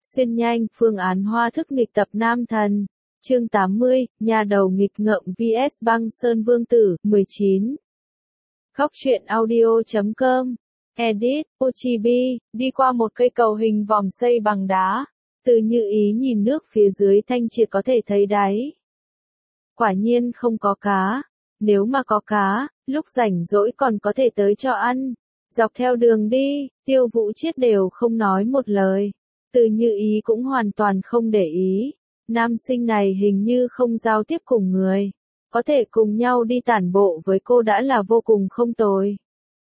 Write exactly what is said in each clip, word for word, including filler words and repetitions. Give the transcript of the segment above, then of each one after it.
Xuyên nhanh, phương án hoa thức nghịch tập nam thần. Chương tám mươi, nhà đầu nghịch ngợm vs băng sơn vương tử, mười chín. Góc truyện audio chấm com. Edit, Ochibi, đi qua một cây cầu hình vòm xây bằng đá. Từ Như Ý nhìn nước phía dưới thanh triệt có thể thấy đáy. Quả nhiên không có cá. Nếu mà có cá, lúc rảnh rỗi còn có thể tới cho ăn. Dọc theo đường đi, Tiêu Vũ Chiết đều không nói một lời. Từ Như Ý cũng hoàn toàn không để ý. Nam sinh này hình như không giao tiếp cùng người. Có thể cùng nhau đi tản bộ với cô đã là vô cùng không tồi.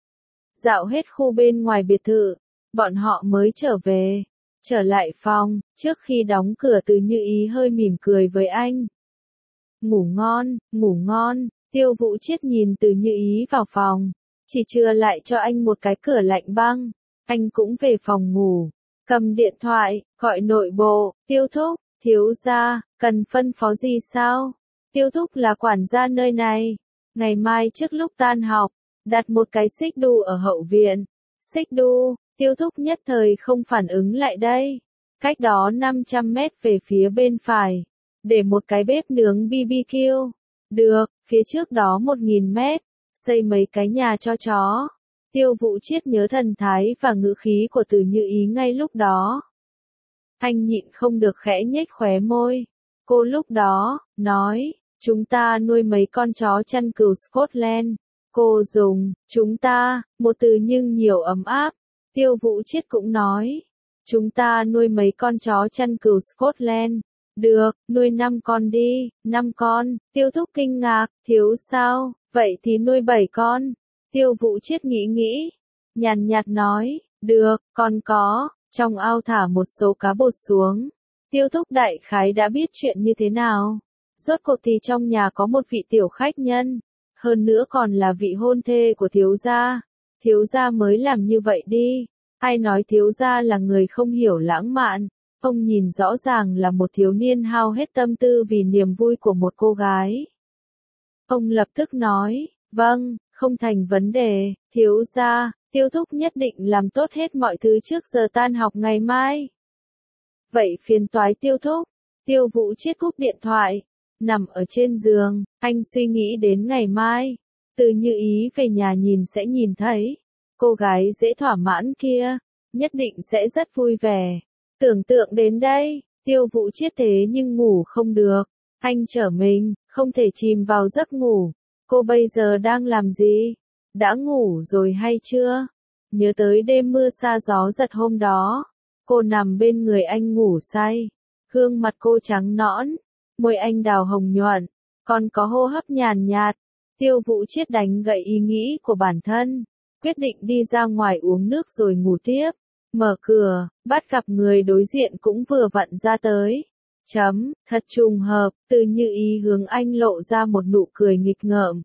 Dạo hết khu bên ngoài biệt thự, bọn họ mới trở về. Trở lại phòng, trước khi đóng cửa Từ Như Ý hơi mỉm cười với anh. Ngủ ngon, ngủ ngon, Tiêu Vũ Chiết nhìn Từ Như Ý vào phòng. Chỉ chừa lại cho anh một cái cửa lạnh băng. Anh cũng về phòng ngủ. Cầm điện thoại, gọi nội bộ, Tiêu thúc, thiếu gia, cần phân phó gì sao? Tiêu thúc là quản gia nơi này. Ngày mai trước lúc tan học, đặt một cái xích đu ở hậu viện. Xích đu, Tiêu thúc nhất thời không phản ứng lại đây. Cách đó năm trăm mét về phía bên phải. Để một cái bếp nướng bê bê kiu. Được, phía trước đó một nghìn mét. Xây mấy cái nhà cho chó. Tiêu Vũ Chiết nhớ thần thái và ngữ khí của Từ Như Ý ngay lúc đó. Anh nhịn không được khẽ nhếch khóe môi. Cô lúc đó, nói, chúng ta nuôi mấy con chó chăn cừu Scotland. Cô dùng, chúng ta, một từ nhưng nhiều ấm áp. Tiêu Vũ Chiết cũng nói, chúng ta nuôi mấy con chó chăn cừu Scotland. Được, nuôi năm con đi, năm con. Tiêu thúc kinh ngạc, thiếu sao, vậy thì nuôi bảy con. Tiêu Vũ Chiết nghĩ nghĩ, nhàn nhạt nói, được, còn có, trong ao thả một số cá bột xuống. Tiêu thúc đại khái đã biết chuyện như thế nào. Rốt cuộc thì trong nhà có một vị tiểu khách nhân, hơn nữa còn là vị hôn thê của thiếu gia. Thiếu gia mới làm như vậy đi. Ai nói thiếu gia là người không hiểu lãng mạn. Ông nhìn rõ ràng là một thiếu niên hao hết tâm tư vì niềm vui của một cô gái. Ông lập tức nói, vâng, không thành vấn đề, thiếu gia, Tiêu thúc nhất định làm tốt hết mọi thứ trước giờ tan học ngày mai. Vậy phiền toái Tiêu thúc. Tiêu Vũ Chiết cúp điện thoại. Nằm ở trên giường, anh suy nghĩ đến ngày mai. Từ Như Ý về nhà nhìn sẽ nhìn thấy. Cô gái dễ thỏa mãn kia, nhất định sẽ rất vui vẻ. Tưởng tượng đến đây, Tiêu Vũ Chiết thế nhưng ngủ không được. Anh trở mình, không thể chìm vào giấc ngủ. Cô bây giờ đang làm gì? Đã ngủ rồi hay chưa? Nhớ tới đêm mưa sa gió giật hôm đó. Cô nằm bên người anh ngủ say. Gương mặt cô trắng nõn. Môi anh đào hồng nhuận. Còn có hô hấp nhàn nhạt. Tiêu Vũ Chiết đánh gậy ý nghĩ của bản thân. Quyết định đi ra ngoài uống nước rồi ngủ tiếp. Mở cửa, bắt gặp người đối diện cũng vừa vặn ra tới. Chấm, thật trùng hợp, Từ Như Ý hướng anh lộ ra một nụ cười nghịch ngợm.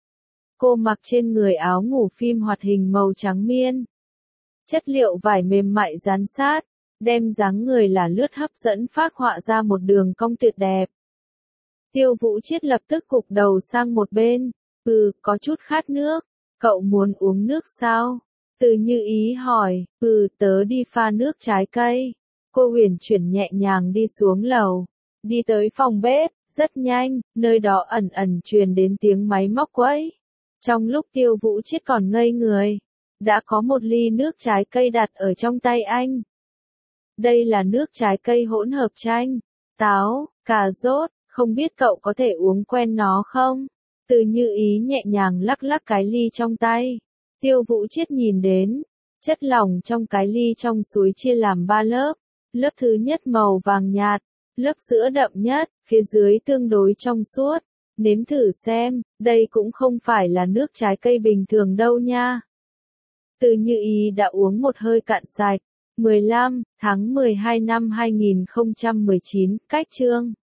Cô mặc trên người áo ngủ phim hoạt hình màu trắng miên. Chất liệu vải mềm mại dán sát, đem dáng người là lướt hấp dẫn phác họa ra một đường cong tuyệt đẹp. Tiêu Vũ Chiết lập tức gục đầu sang một bên. Ừ, có chút khát nước. Cậu muốn uống nước sao? Từ Như Ý hỏi. Ừ, tớ đi pha nước trái cây. Cô huyền chuyển nhẹ nhàng đi xuống lầu. Đi tới phòng bếp, rất nhanh, nơi đó ẩn ẩn truyền đến tiếng máy móc quẫy. Trong lúc Tiêu Vũ Chiết còn ngây người, đã có một ly nước trái cây đặt ở trong tay anh. Đây là nước trái cây hỗn hợp chanh, táo, cà rốt, không biết cậu có thể uống quen nó không? Từ Như Ý nhẹ nhàng lắc lắc cái ly trong tay. Tiêu Vũ Chiết nhìn đến, chất lỏng trong cái ly trong suối chia làm ba lớp. Lớp thứ nhất màu vàng nhạt, lớp giữa đậm nhất, phía dưới tương đối trong suốt. Nếm thử xem, đây cũng không phải là nước trái cây bình thường đâu nha. Từ Như Ý đã uống một hơi cạn sạch. mười lăm tháng mười hai năm hai nghìn không trăm mười chín, cách chương.